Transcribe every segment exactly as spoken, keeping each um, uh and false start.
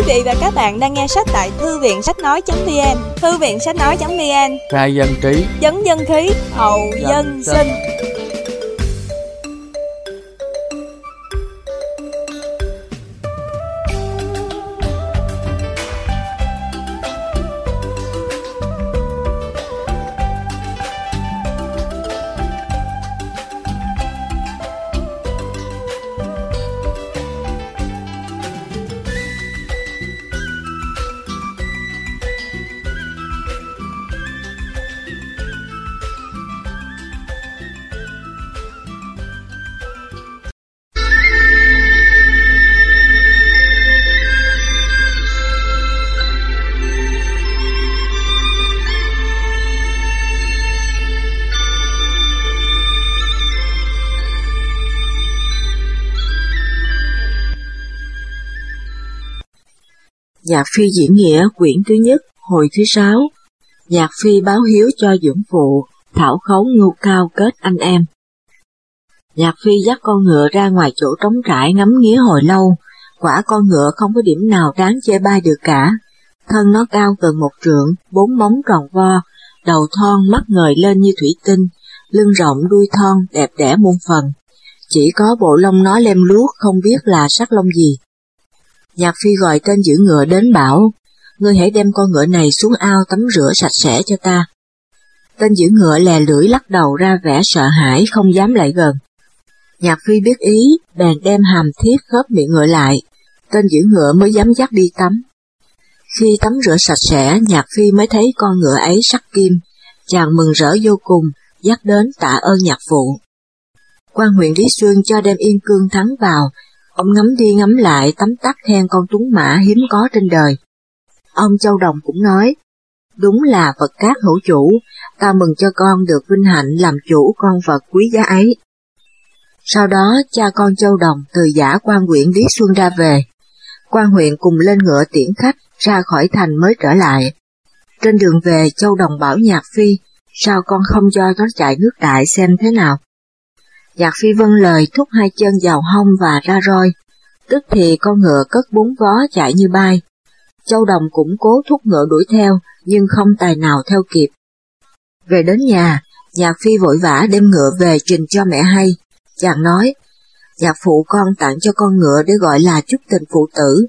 vị và các bạn đang nghe sách tại thư viện sách nói chấm vn. Thư viện sách nói chấm vn, khai dân trí, vấn dân khí, hậu dân sinh. Nhạc Phi diễn nghĩa quyển thứ nhất, hồi thứ sáu. Nhạc Phi báo hiếu cho dưỡng phụ, thảo khấu ngưu cao kết anh em. Nhạc Phi dắt con ngựa ra ngoài chỗ trống trải ngắm nghía hồi lâu, quả con ngựa không có điểm nào đáng chê bai được cả. Thân nó cao gần một trượng, bốn móng tròn vo, đầu thon mắt ngời lên như thủy tinh, lưng rộng đuôi thon đẹp đẽ muôn phần. Chỉ có bộ lông nó lem luốc không biết là sắc lông gì. Nhạc Phi gọi tên giữ ngựa đến bảo, ngươi hãy đem con ngựa này xuống ao tắm rửa sạch sẽ cho ta. Tên giữ ngựa lè lưỡi lắc đầu ra vẻ sợ hãi không dám lại gần. Nhạc Phi biết ý, bèn đem hàm thiết khớp miệng ngựa lại, tên giữ ngựa mới dám dắt đi tắm. Khi tắm rửa sạch sẽ, Nhạc Phi mới thấy con ngựa ấy sắc kim, chàng mừng rỡ vô cùng, dắt đến tạ ơn nhạc phụ. Quan huyện Lý Xuân cho đem Yên Cương Thắng vào, ông ngắm đi ngắm lại tấm tắc khen con tuấn mã hiếm có trên đời. Ông Châu Đồng cũng nói, đúng là vật cát hữu chủ, ta mừng cho con được vinh hạnh làm chủ con vật quý giá ấy. Sau đó cha con Châu Đồng từ giã quan huyện Lý Xuân ra về, quan huyện cùng lên ngựa tiễn khách ra khỏi thành mới trở lại. Trên đường về Châu Đồng bảo Nhạc Phi, sao con không cho nó chạy nước đại xem thế nào. Nhạc Phi vâng lời thúc hai chân vào hông và ra roi, tức thì con ngựa cất bốn vó chạy như bay. Châu Đồng cũng cố thúc ngựa đuổi theo, nhưng không tài nào theo kịp. Về đến nhà, Nhạc Phi vội vã đem ngựa về trình cho mẹ hay. Chàng nói, nhạc phụ con tặng cho con ngựa để gọi là chúc tình phụ tử.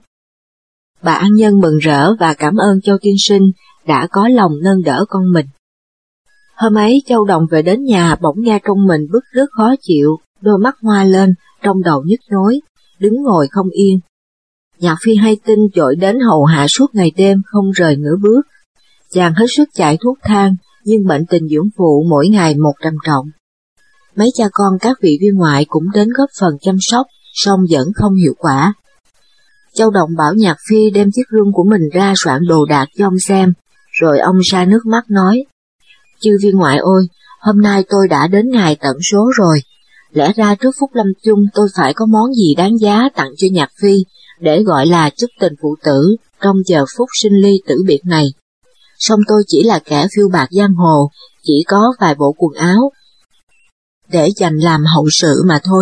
Bà An Nhân mừng rỡ và cảm ơn Châu tiên sinh đã có lòng nâng đỡ con mình. Hôm ấy Châu Đồng về đến nhà bỗng nghe trong mình bứt rứt khó chịu, đôi mắt hoa lên, trong đầu nhức nhối, đứng ngồi không yên. Nhạc Phi hay tin vội đến hầu hạ suốt ngày đêm không rời nửa bước. Chàng hết sức chạy thuốc thang, nhưng bệnh tình dưỡng phụ mỗi ngày một trầm trọng. Mấy cha con các vị viên ngoại cũng đến góp phần chăm sóc, song vẫn không hiệu quả. Châu Đồng bảo Nhạc Phi đem chiếc gương của mình ra soạn đồ đạc cho ông xem, rồi ông ra nước mắt nói, chư viên ngoại ơi, hôm nay tôi đã đến ngày tận số rồi, lẽ ra trước phút lâm chung tôi phải có món gì đáng giá tặng cho Nhạc Phi, để gọi là chúc tình phụ tử trong giờ phút sinh ly tử biệt này. Song tôi chỉ là kẻ phiêu bạt giang hồ, chỉ có vài bộ quần áo, để dành làm hậu sự mà thôi.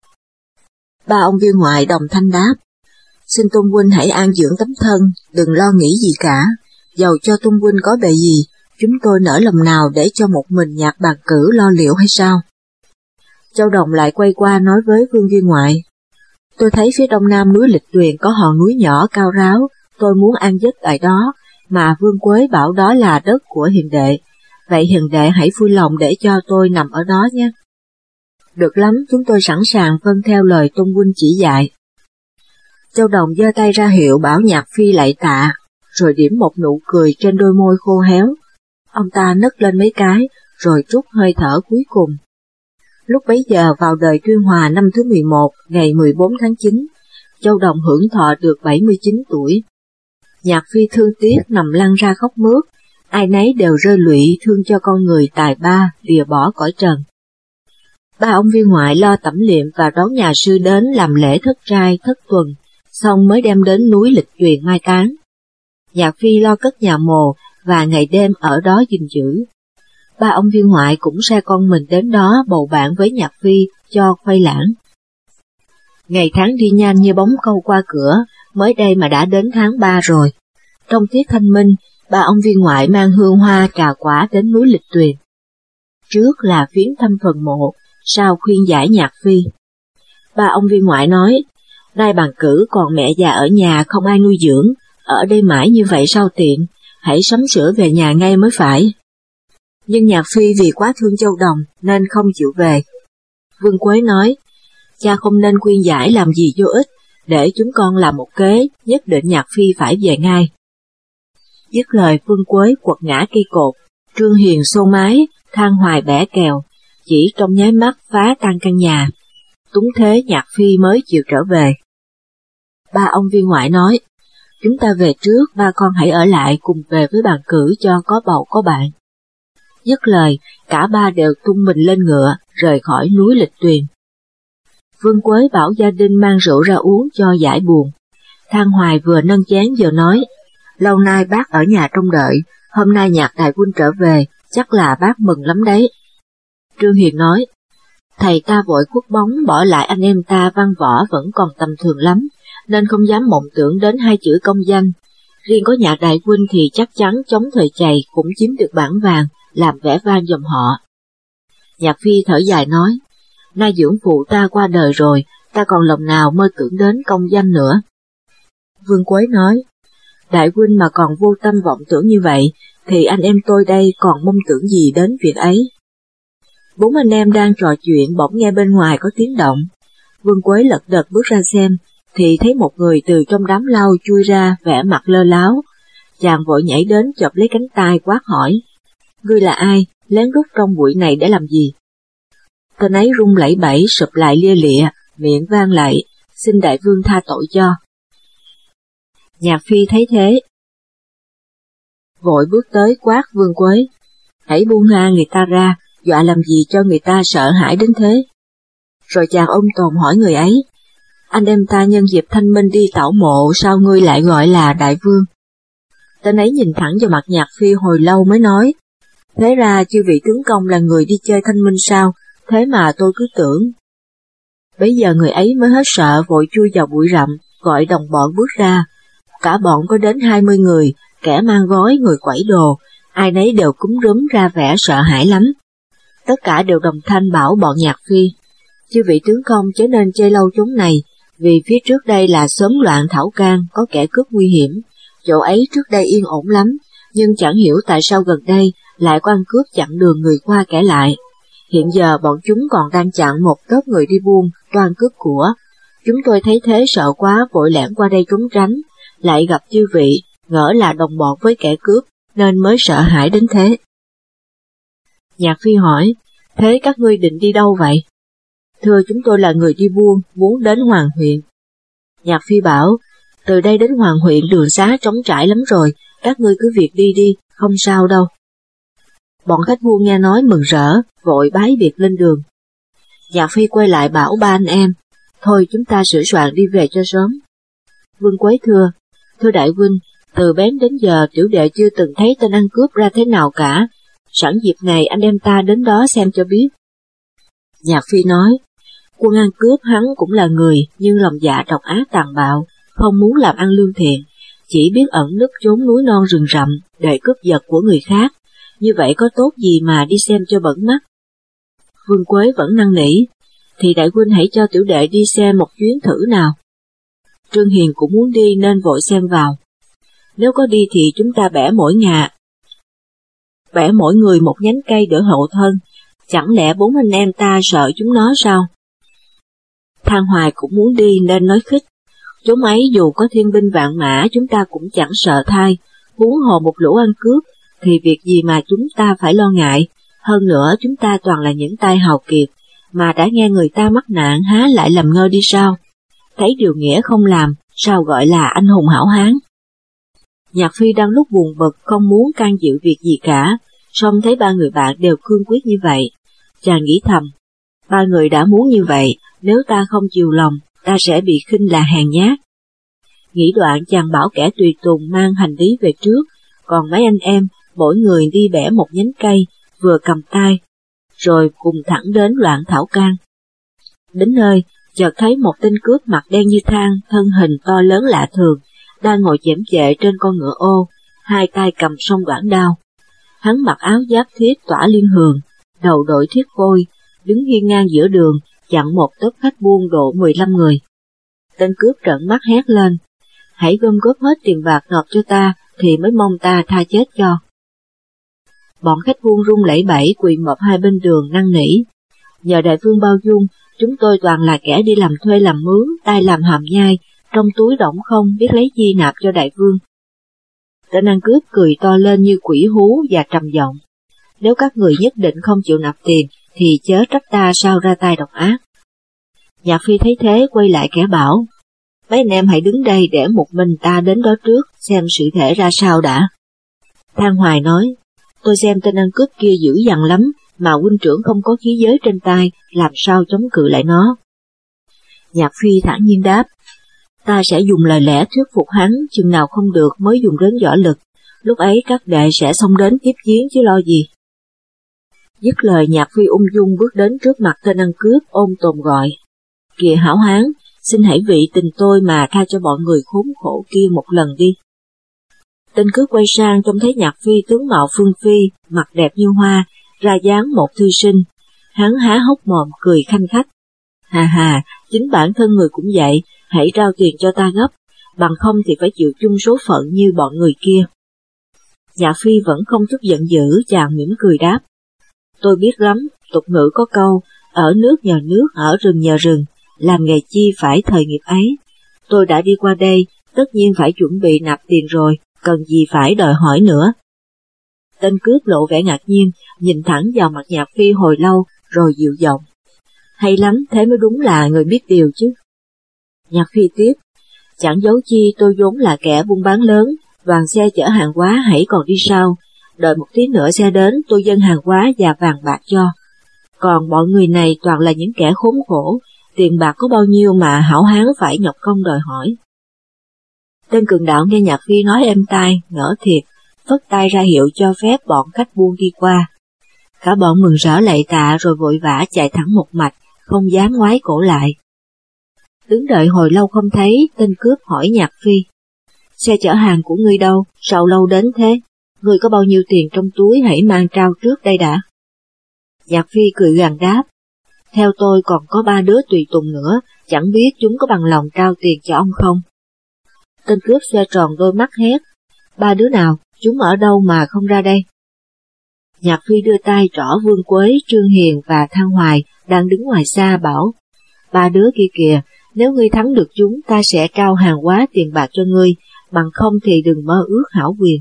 Ba ông viên ngoại đồng thanh đáp, xin Tôn huynh hãy an dưỡng tấm thân, đừng lo nghĩ gì cả, dầu cho Tôn huynh có bề gì, chúng tôi nỡ lòng nào để cho một mình Nhạc bàn cử lo liệu hay sao? Châu Đồng lại quay qua nói với vương viên ngoại, tôi thấy phía đông nam núi Lịch Tuyền có hòn núi nhỏ cao ráo, tôi muốn an giấc tại đó, mà Vương Quế bảo đó là đất của hiền đệ, vậy hiền đệ hãy vui lòng để cho tôi nằm ở đó nhé. Được lắm, chúng tôi sẵn sàng vâng theo lời Tôn huynh chỉ dạy. Châu Đồng giơ tay ra hiệu bảo Nhạc Phi lạy tạ, rồi điểm một nụ cười trên đôi môi khô héo. Ông ta nấc lên mấy cái, rồi trút hơi thở cuối cùng. Lúc bấy giờ vào đời Tuyên Hòa năm thứ mười một, ngày mười bốn tháng chín, Châu Đồng hưởng thọ được bảy mươi chín tuổi. Nhạc Phi thương tiếc nằm lăn ra khóc mướt, ai nấy đều rơi lụy thương cho con người tài ba lìa bỏ cõi trần. Ba ông viên ngoại lo tẩm liệm và đón nhà sư đến làm lễ thất trai thất tuần, xong mới đem đến núi Lịch Tuyền mai táng. Nhạc Phi lo cất nhà mồ và ngày đêm ở đó gìn giữ. Ba ông viên ngoại cũng sai con mình đến đó bầu bạn với Nhạc Phi cho khuây lãng. Ngày tháng đi nhanh như bóng câu qua cửa, mới đây mà đã đến tháng ba rồi. Trong tiết thanh minh, ba ông viên ngoại mang hương hoa trà quả đến núi Lịch Tuyền. Trước là viếng thăm phần mộ, sau khuyên giải Nhạc Phi. Ba ông viên ngoại nói, nay bằng cử còn mẹ già ở nhà không ai nuôi dưỡng, ở đây mãi như vậy sao tiện, hãy sắm sửa về nhà ngay mới phải. Nhưng Nhạc Phi vì quá thương Châu Đồng nên không chịu về. Vương Quế nói, cha không nên khuyên giải làm gì vô ích, để chúng con làm một kế, nhất định Nhạc Phi phải về ngay. Dứt lời Vương Quế quật ngã cây cột, Trương Hiền xô mái, than hoài bẻ kèo, chỉ trong nháy mắt phá tan căn nhà. Túng thế Nhạc Phi mới chịu trở về. Ba ông viên ngoại nói, chúng ta về trước, ba con hãy ở lại cùng về với bàn cử cho có bầu có bạn. Dứt lời, cả ba đều tung mình lên ngựa, rời khỏi núi Lịch Tuyền. Vương Quế bảo gia đình mang rượu ra uống cho giải buồn. Thang Hoài vừa nâng chén vừa nói, lâu nay bác ở nhà trông đợi, hôm nay Nhạc đại huynh trở về, chắc là bác mừng lắm đấy. Trương Hiền nói, thầy ta vội khuất bóng bỏ lại anh em ta văn võ vẫn còn tầm thường lắm, nên không dám mộng tưởng đến hai chữ công danh. Riêng có Nhạc đại huynh thì chắc chắn chống thời chày cũng chiếm được bảng vàng, làm vẻ vang dòng họ. Nhạc Phi thở dài nói, nay dưỡng phụ ta qua đời rồi, ta còn lòng nào mơ tưởng đến công danh nữa. Vương Quế nói, đại huynh mà còn vô tâm vọng tưởng như vậy, thì anh em tôi đây còn mong tưởng gì đến việc ấy. Bốn anh em đang trò chuyện bỗng nghe bên ngoài có tiếng động. Vương Quế lật đật bước ra xem, thì thấy một người từ trong đám lau chui ra vẻ mặt lơ láo. Chàng vội nhảy đến chộp lấy cánh tay quát hỏi, ngươi là ai, lén lút trong bụi này để làm gì? Tên ấy run lẩy bẩy sụp lại lia lịa, miệng vang lại, xin đại vương tha tội cho. Nhạc Phi thấy thế, vội bước tới quát Vương Quế, hãy buông tha người ta ra, dọa làm gì cho người ta sợ hãi đến thế. Rồi chàng ôm tồn hỏi người ấy, anh em ta nhân dịp thanh minh đi tảo mộ, sao ngươi lại gọi là đại vương? Tên ấy nhìn thẳng vào mặt Nhạc Phi hồi lâu mới nói, thế ra chư vị tướng công là người đi chơi thanh minh sao, thế mà tôi cứ tưởng. Bấy giờ người ấy mới hết sợ vội chui vào bụi rậm, gọi đồng bọn bước ra. Cả bọn có đến hai mươi người, kẻ mang gói, người quẩy đồ, ai nấy đều cúm rúm ra vẻ sợ hãi lắm. Tất cả đều đồng thanh bảo bọn Nhạc Phi, chư vị tướng công chớ nên chơi lâu chốn này, vì phía trước đây là xóm loạn Thảo Can, có kẻ cướp nguy hiểm. Chỗ ấy trước đây yên ổn lắm, nhưng chẳng hiểu tại sao gần đây lại có ăn cướp chặn đường người qua kẻ lại. Hiện giờ bọn chúng còn đang chặn một tớp người đi buôn, toan cướp của. Chúng tôi thấy thế sợ quá vội lẻn qua đây trốn tránh, lại gặp chư vị, ngỡ là đồng bọn với kẻ cướp, nên mới sợ hãi đến thế. Nhạc Phi hỏi, thế các ngươi định đi đâu vậy? Thưa chúng tôi là người đi buôn, muốn đến Hoàng huyện. Nhạc Phi bảo, từ đây đến Hoàng huyện đường xá trống trải lắm rồi, các ngươi cứ việc đi đi, không sao đâu. Bọn khách buôn nghe nói mừng rỡ, vội bái biệt lên đường. Nhạc Phi quay lại bảo ba anh em, thôi chúng ta sửa soạn đi về cho sớm. Vương Quế thưa, thưa đại huynh, từ bén đến giờ tiểu đệ chưa từng thấy tên ăn cướp ra thế nào cả, sẵn dịp này anh em ta đến đó xem cho biết. Nhạc Phi nói, quân ăn cướp hắn cũng là người, nhưng lòng dạ độc ác tàn bạo, không muốn làm ăn lương thiện, chỉ biết ẩn núp trốn núi non rừng rậm để cướp giật của người khác, như vậy có tốt gì mà đi xem cho bẩn mắt. Vương Quế vẫn năn nỉ, thì đại huynh hãy cho tiểu đệ đi xem một chuyến thử nào. Trương Hiền cũng muốn đi nên vội xen vào. Nếu có đi thì chúng ta bẻ mỗi nhà, bẻ mỗi người một nhánh cây đỡ hộ thân, chẳng lẽ bốn anh em ta sợ chúng nó sao? Thang Hoài cũng muốn đi nên nói khích, chúng ấy dù có thiên binh vạn mã chúng ta cũng chẳng sợ thai, huống hồ một lũ ăn cướp, thì việc gì mà chúng ta phải lo ngại, hơn nữa chúng ta toàn là những tay hào kiệt, mà đã nghe người ta mắc nạn há lại làm ngơ đi sao? Thấy điều nghĩa không làm, sao gọi là anh hùng hảo hán? Nhạc Phi đang lúc buồn bực không muốn can dự việc gì cả, song thấy ba người bạn đều cương quyết như vậy. Chàng nghĩ thầm, ba người đã muốn như vậy, nếu ta không chiều lòng, ta sẽ bị khinh là hèn nhát. Nghĩ đoạn chàng bảo kẻ tùy tùng mang hành lý về trước, còn mấy anh em, mỗi người đi bẻ một nhánh cây, vừa cầm tay, rồi cùng thẳng đến loạn Thảo Can. Đến nơi, chợt thấy một tên cướp mặt đen như than, thân hình to lớn lạ thường, đang ngồi chễm chệ trên con ngựa ô, hai tay cầm song đoạn đao. Hắn mặc áo giáp thiết tỏa liên hường, đầu đội thiết khôi, đứng hiên ngang giữa đường, chặn một tốp khách buôn độ mười lăm người. Tên cướp trợn mắt hét lên, hãy gom góp hết tiền bạc nộp cho ta, thì mới mong ta tha chết cho. Bọn khách buôn run lẩy bẩy quỳ mọp hai bên đường năn nỉ. Nhờ đại vương bao dung, chúng tôi toàn là kẻ đi làm thuê làm mướn, tay làm hàm nhai, trong túi đổng không biết lấy chi nạp cho đại vương. Tên ăn cướp cười to lên như quỷ hú và trầm giọng, nếu các người nhất định không chịu nạp tiền, thì chớ trách ta sao ra tay độc ác. Nhạc Phi thấy thế quay lại kẻ bảo, mấy anh em hãy đứng đây để một mình ta đến đó trước, xem sự thể ra sao đã. Thang Hoài nói, tôi xem tên ăn cướp kia dữ dằn lắm, mà huynh trưởng không có khí giới trên tay, làm sao chống cự lại nó. Nhạc Phi thản nhiên đáp, ta sẽ dùng lời lẽ thuyết phục hắn, chừng nào không được mới dùng đến võ lực, lúc ấy các đệ sẽ xông đến tiếp chiến chứ lo gì. Dứt lời Nhạc Phi ung dung bước đến trước mặt tên ăn cướp, ôm tồn gọi, kìa hảo hán, xin hãy vị tình tôi mà tha cho bọn người khốn khổ kia một lần đi. Tên cướp quay sang trông thấy Nhạc Phi tướng mạo phương phi, mặt đẹp như hoa, ra dáng một thư sinh, hắn há hốc mồm cười khanh khách. Hà hà, chính bản thân người cũng vậy, hãy trao tiền cho ta gấp, bằng không thì phải chịu chung số phận như bọn người kia. Nhạc Phi vẫn không chút giận dữ, chàng mỉm cười đáp, tôi biết lắm, tục ngữ có câu, ở nước nhờ nước, ở rừng nhờ rừng, làm nghề chi phải thời nghiệp ấy. Tôi đã đi qua đây, tất nhiên phải chuẩn bị nạp tiền rồi, cần gì phải đòi hỏi nữa. Tên cướp lộ vẻ ngạc nhiên, nhìn thẳng vào mặt Nhạc Phi hồi lâu, rồi dịu giọng. Hay lắm, thế mới đúng là người biết điều chứ. Nhạc Phi tiếp, chẳng giấu chi tôi vốn là kẻ buôn bán lớn, đoàn xe chở hàng hóa hãy còn đi sau, đợi một tí nữa xe đến tôi dâng hàng hóa và vàng bạc cho. Còn bọn người này toàn là những kẻ khốn khổ, tiền bạc có bao nhiêu mà hảo hán phải nhọc công đòi hỏi. Tên cường đạo nghe Nhạc Phi nói êm tai, ngỡ thiệt, phất tay ra hiệu cho phép bọn khách buôn đi qua. Cả bọn mừng rỡ lạy tạ rồi vội vã chạy thẳng một mạch, không dám ngoái cổ lại. Đứng đợi hồi lâu không thấy, tên cướp hỏi Nhạc Phi, xe chở hàng của ngươi đâu, sao lâu đến thế, ngươi có bao nhiêu tiền trong túi hãy mang trao trước đây đã. Nhạc Phi cười gằn đáp, theo tôi còn có ba đứa tùy tùng nữa, chẳng biết chúng có bằng lòng trao tiền cho ông không. Tên cướp xoe tròn đôi mắt hét, ba đứa nào, chúng ở đâu mà không ra đây? Nhạc Phi đưa tay trỏ Vương Quế, Trương Hiền và Thang Hoài đang đứng ngoài xa bảo, ba đứa kia kìa, nếu ngươi thắng được chúng ta sẽ trao hàng hóa tiền bạc cho ngươi, bằng không thì đừng mơ ước hảo quyền.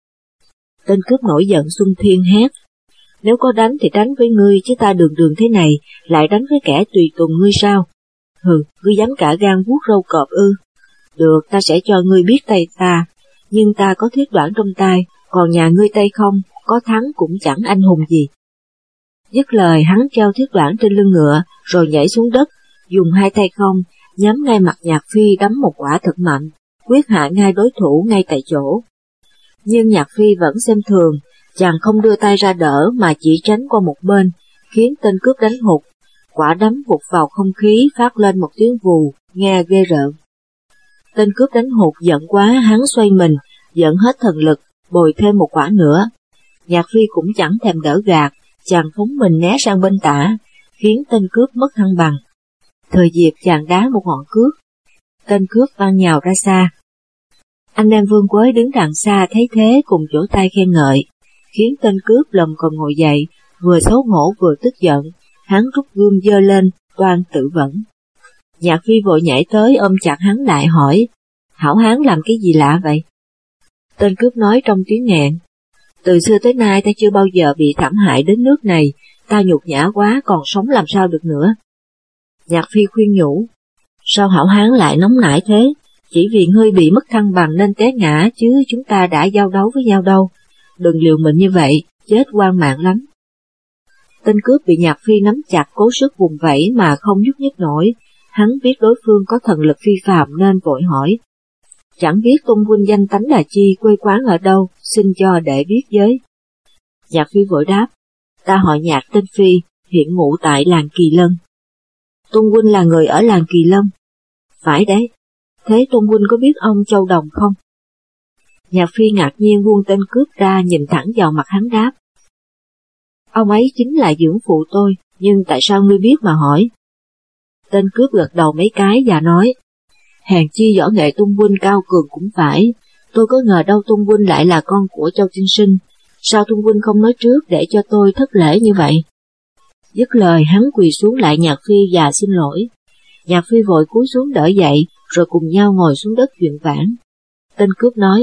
Tên cướp nổi giận xung thiên hét, nếu có đánh thì đánh với ngươi chứ ta đường đường thế này, lại đánh với kẻ tùy tùng ngươi sao? Hừ, ngươi dám cả gan vuốt râu cọp ư? Được, ta sẽ cho ngươi biết tay ta, nhưng ta có thiết đoản trong tay, còn nhà ngươi tay không, có thắng cũng chẳng anh hùng gì. Dứt lời hắn treo thiết đoản trên lưng ngựa, rồi nhảy xuống đất, dùng hai tay không, nhắm ngay mặt Nhạc Phi đấm một quả thật mạnh, quyết hạ ngay đối thủ ngay tại chỗ. Nhưng Nhạc Phi vẫn xem thường, chàng không đưa tay ra đỡ mà chỉ tránh qua một bên, khiến tên cướp đánh hụt, quả đấm vụt vào không khí phát lên một tiếng vù, nghe ghê rợn. Tên cướp đánh hụt giận quá, hắn xoay mình, giận hết thần lực, bồi thêm một quả nữa. Nhạc Phi cũng chẳng thèm đỡ gạt, chàng phóng mình né sang bên tả, khiến tên cướp mất thăng bằng. Thời dịp chàng đá một ngọn cước, tên cướp văng nhào ra xa. Anh em Vương Quế đứng đằng xa thấy thế cùng vỗ tay khen ngợi, khiến tên cướp lầm còn ngồi dậy, vừa xấu hổ vừa tức giận, hắn rút gươm giơ lên, toan tự vẫn. Nhạc Phi vội nhảy tới ôm chặt hắn lại hỏi, hảo hán làm cái gì lạ vậy? Tên cướp nói trong tiếng nghẹn, từ xưa tới nay ta chưa bao giờ bị thảm hại đến nước này, ta nhục nhã quá còn sống làm sao được nữa. Nhạc Phi khuyên nhủ, sao hảo hán lại nóng nảy thế, chỉ vì ngươi bị mất thăng bằng nên té ngã chứ chúng ta đã giao đấu với nhau đâu, đừng liều mình như vậy, chết oan mạng lắm. Tên cướp bị Nhạc Phi nắm chặt cố sức vùng vẫy mà không nhúc nhích nổi, hắn biết đối phương có thần lực phi phàm nên vội hỏi, chẳng biết tôn huynh danh tánh là chi, quê quán ở đâu, xin cho đệ biết với. Nhạc Phi vội đáp, ta họ Nhạc tên Phi, hiện ngụ tại làng Kỳ Lân. Tôn huynh là người ở làng Kỳ Lân. Phải đấy, thế Tôn huynh có biết ông Châu Đồng không? Nhạc Phi ngạc nhiên buông tên cướp ra, nhìn thẳng vào mặt hắn đáp. Ông ấy chính là dưỡng phụ tôi, nhưng tại sao ngươi biết mà hỏi? Tên cướp gật đầu mấy cái và nói, hèn chi võ nghệ Tôn huynh cao cường cũng phải, tôi có ngờ đâu Tôn huynh lại là con của Châu tiên sinh, sao Tôn huynh không nói trước để cho tôi thất lễ như vậy? Dứt lời hắn quỳ xuống lại Nhạc Phi và xin lỗi. Nhạc Phi vội cúi xuống đỡ dậy, rồi cùng nhau ngồi xuống đất chuyện vãn. Tên cướp nói,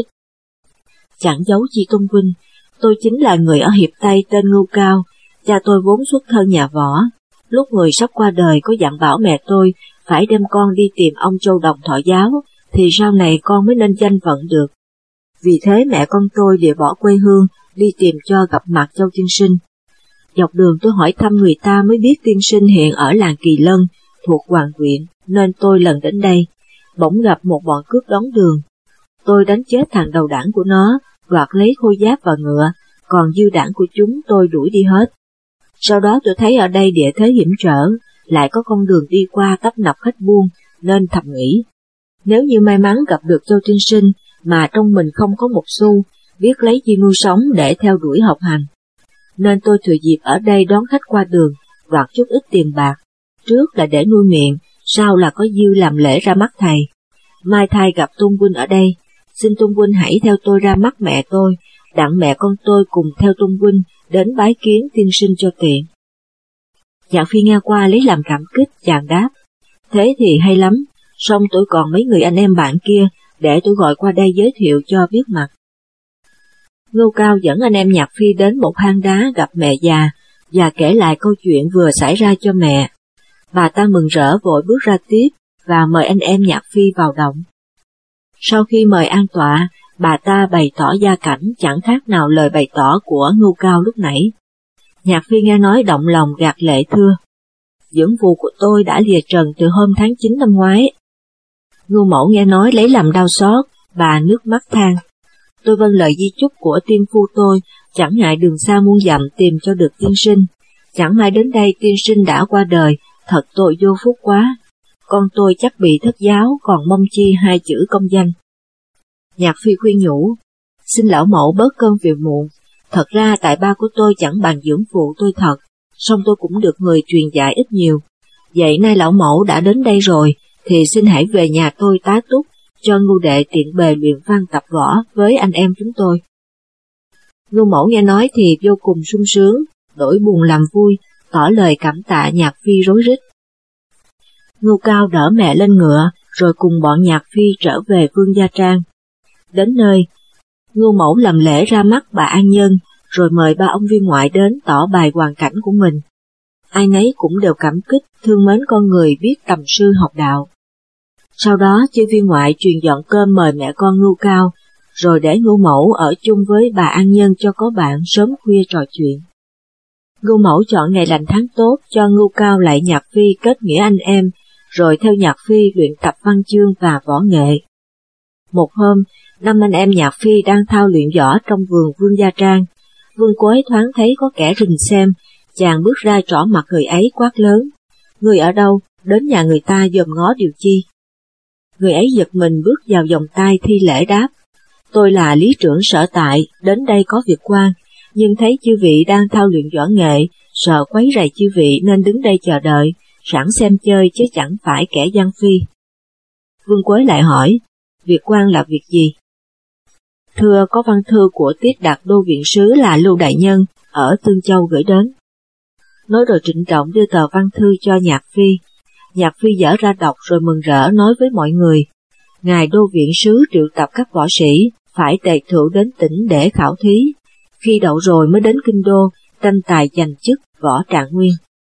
chẳng giấu chi Tôn huynh, tôi chính là người ở Hiệp Tây tên Ngưu Cao, cha tôi vốn xuất thân nhà võ. Lúc người sắp qua đời có dặn bảo mẹ tôi phải đem con đi tìm ông Châu Đồng thọ giáo, thì sau này con mới nên danh phận được. Vì thế mẹ con tôi lìa bỏ quê hương, đi tìm cho gặp mặt Châu tiên sinh. Dọc đường tôi hỏi thăm người ta mới biết tiên sinh hiện ở làng Kỳ Lân, thuộc Hoàng huyện, nên tôi lần đến đây, bỗng gặp một bọn cướp đón đường. Tôi đánh chết thằng đầu đảng của nó, đoạt lấy khôi giáp và ngựa, còn dư đảng của chúng tôi đuổi đi hết. Sau đó tôi thấy ở đây địa thế hiểm trở, lại có con đường đi qua tấp nập khách buôn, nên thầm nghĩ, nếu như may mắn gặp được Châu tiên sinh mà trong mình không có một xu, biết lấy chi nuôi sống để theo đuổi học hành. Nên tôi thừa dịp ở đây đón khách qua đường, đoạt chút ít tiền bạc, trước là để nuôi miệng, sau là có dư làm lễ ra mắt thầy. Mai thai gặp Tôn huynh ở đây, xin Tôn huynh hãy theo tôi ra mắt mẹ tôi, đặng mẹ con tôi cùng theo Tôn huynh đến bái kiến tiên sinh cho tiện. Nhạc Phi nghe qua lấy làm cảm kích, chàng đáp, thế thì hay lắm, song tôi còn mấy người anh em bạn kia, để tôi gọi qua đây giới thiệu cho biết mặt. Ngưu Cao dẫn anh em Nhạc Phi đến một hang đá gặp mẹ già, và kể lại câu chuyện vừa xảy ra cho mẹ. Bà ta mừng rỡ vội bước ra tiếp, và mời anh em Nhạc Phi vào động. Sau khi mời an tọa, bà ta bày tỏ gia cảnh chẳng khác nào lời bày tỏ của Ngưu Cao lúc nãy. Nhạc Phi nghe nói động lòng gạt lệ thưa, dưỡng phụ của tôi đã lìa trần từ hôm tháng chín năm ngoái. Ngưu Mẫu nghe nói lấy làm đau xót, bà nước mắt than, tôi vâng lời di chúc của tiên phu tôi, chẳng ngại đường xa muôn dặm tìm cho được tiên sinh, chẳng may đến đây tiên sinh đã qua đời, thật tội vô phúc quá, con tôi chắc bị thất giáo, còn mong chi hai chữ công danh. Nhạc Phi khuyên nhủ, xin lão mẫu bớt cơn phiền muộn, thật ra tại ba của tôi chẳng bằng dưỡng phụ tôi thật, song tôi cũng được người truyền dạy ít nhiều, vậy nay lão mẫu đã đến đây rồi, thì xin hãy về nhà tôi tá túc, cho Ngưu đệ tiện bề luyện văn tập võ với anh em chúng tôi. Ngưu Mẫu nghe nói thì vô cùng sung sướng, đổi buồn làm vui, tỏ lời cảm tạ Nhạc Phi rối rít. Ngưu Cao đỡ mẹ lên ngựa, rồi cùng bọn Nhạc Phi trở về Vương Gia Trang. Đến nơi, Ngưu Mẫu làm lễ ra mắt bà An Nhân, rồi mời ba ông viên ngoại đến tỏ bài hoàn cảnh của mình. Ai nấy cũng đều cảm kích, thương mến con người biết tầm sư học đạo. Sau đó chư viên ngoại truyền dọn cơm mời mẹ con Ngưu Cao, rồi để Ngưu Mẫu ở chung với bà An Nhân cho có bạn sớm khuya trò chuyện. Ngưu Mẫu chọn ngày lành tháng tốt cho Ngưu Cao lại Nhạc Phi kết nghĩa anh em, rồi theo Nhạc Phi luyện tập văn chương và võ nghệ. Một hôm, năm anh em Nhạc Phi đang thao luyện võ trong vườn Vương Gia Trang, Vương Quế thoáng thấy có kẻ rình xem, chàng bước ra trỏ mặt người ấy quát lớn, người ở đâu, đến nhà người ta dòm ngó điều chi. Người ấy giật mình bước vào vòng tay thi lễ đáp, tôi là lý trưởng sở tại, đến đây có việc quan, nhưng thấy chư vị đang thao luyện võ nghệ, sợ quấy rầy chư vị nên đứng đây chờ đợi, sẵn xem chơi chứ chẳng phải kẻ gian phi. Vương Quế lại hỏi, việc quan là việc gì? Thưa có văn thư của Tiết Đạt Đô viện sứ là Lưu Đại Nhân, ở Tương Châu gửi đến. Nói rồi trịnh trọng đưa tờ văn thư cho Nhạc Phi. Nhạc Phi dở ra đọc rồi mừng rỡ nói với mọi người, ngài Đô viện sứ triệu tập các võ sĩ, phải tề thượng đến tỉnh để khảo thí, khi đậu rồi mới đến kinh đô, tranh tài giành chức võ trạng nguyên.